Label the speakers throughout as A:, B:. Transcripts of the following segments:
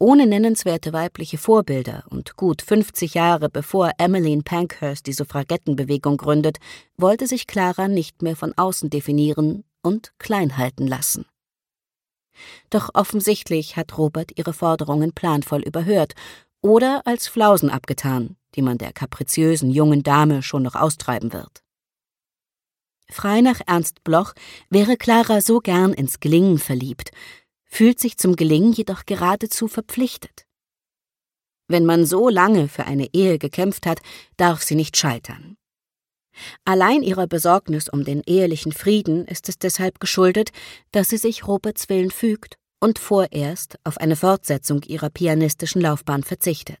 A: Ohne nennenswerte weibliche Vorbilder und gut 50 Jahre bevor Emmeline Pankhurst die Suffragettenbewegung gründet, wollte sich Clara nicht mehr von außen definieren und klein halten lassen. Doch offensichtlich hat Robert ihre Forderungen planvoll überhört oder als Flausen abgetan, die man der kapriziösen jungen Dame schon noch austreiben wird. Frei nach Ernst Bloch wäre Clara so gern ins Gelingen verliebt, fühlt sich zum Gelingen jedoch geradezu verpflichtet. Wenn man so lange für eine Ehe gekämpft hat, darf sie nicht scheitern. Allein ihrer Besorgnis um den ehelichen Frieden ist es deshalb geschuldet, dass sie sich Roberts Willen fügt und vorerst auf eine Fortsetzung ihrer pianistischen Laufbahn verzichtet.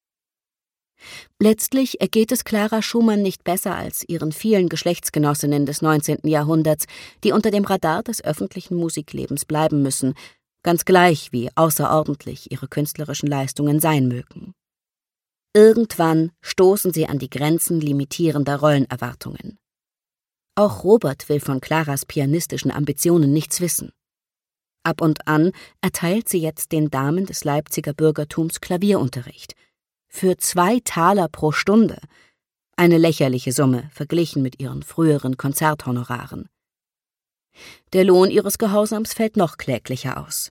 A: Letztlich ergeht es Clara Schumann nicht besser als ihren vielen Geschlechtsgenossinnen des 19. Jahrhunderts, die unter dem Radar des öffentlichen Musiklebens bleiben müssen, ganz gleich wie außerordentlich ihre künstlerischen Leistungen sein mögen. Irgendwann stoßen sie an die Grenzen limitierender Rollenerwartungen. Auch Robert will von Claras pianistischen Ambitionen nichts wissen. Ab und an erteilt sie jetzt den Damen des Leipziger Bürgertums Klavierunterricht. Für 2 Taler pro Stunde, eine lächerliche Summe verglichen mit ihren früheren Konzerthonoraren. Der Lohn ihres Gehorsams fällt noch kläglicher aus.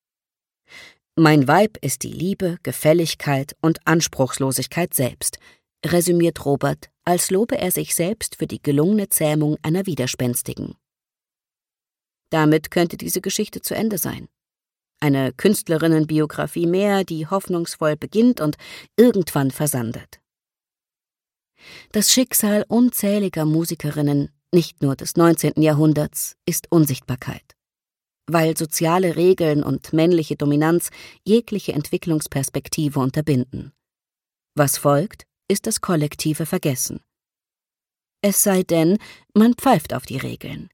A: »Mein Weib ist die Liebe, Gefälligkeit und Anspruchslosigkeit selbst«, resümiert Robert, als lobe er sich selbst für die gelungene Zähmung einer Widerspenstigen. Damit könnte diese Geschichte zu Ende sein. Eine Künstlerinnenbiografie mehr, die hoffnungsvoll beginnt und irgendwann versandet. Das Schicksal unzähliger Musikerinnen, nicht nur des 19. Jahrhunderts, ist Unsichtbarkeit. Weil soziale Regeln und männliche Dominanz jegliche Entwicklungsperspektive unterbinden. Was folgt, ist das kollektive Vergessen. Es sei denn, man pfeift auf die Regeln.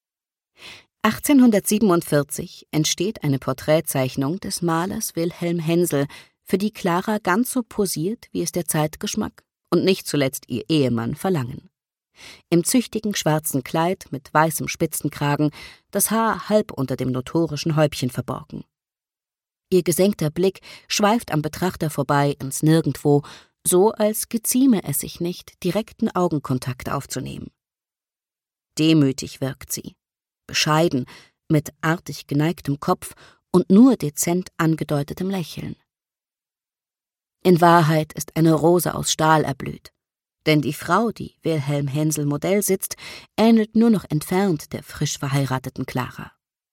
A: 1847 entsteht eine Porträtzeichnung des Malers Wilhelm Hensel, für die Clara ganz so posiert, wie es der Zeitgeschmack und nicht zuletzt ihr Ehemann verlangen. Im züchtigen schwarzen Kleid mit weißem Spitzenkragen, das Haar halb unter dem notorischen Häubchen verborgen. Ihr gesenkter Blick schweift am Betrachter vorbei ins Nirgendwo, so als gezieme es sich nicht, direkten Augenkontakt aufzunehmen. Demütig wirkt sie, bescheiden, mit artig geneigtem Kopf und nur dezent angedeutetem Lächeln. In Wahrheit ist eine Rose aus Stahl erblüht. Denn die Frau, die Wilhelm Hensel Modell sitzt, ähnelt nur noch entfernt der frisch verheirateten Clara.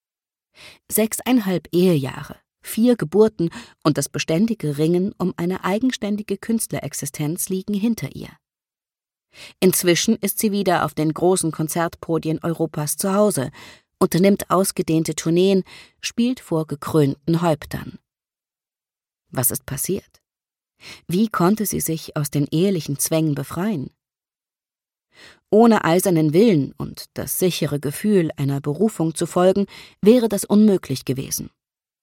A: 6,5 Ehejahre, 4 Geburten und das beständige Ringen um eine eigenständige Künstlerexistenz liegen hinter ihr. Inzwischen ist sie wieder auf den großen Konzertpodien Europas zu Hause, unternimmt ausgedehnte Tourneen, spielt vor gekrönten Häuptern. Was ist passiert? Wie konnte sie sich aus den ehelichen Zwängen befreien? Ohne eisernen Willen und das sichere Gefühl, einer Berufung zu folgen, wäre das unmöglich gewesen.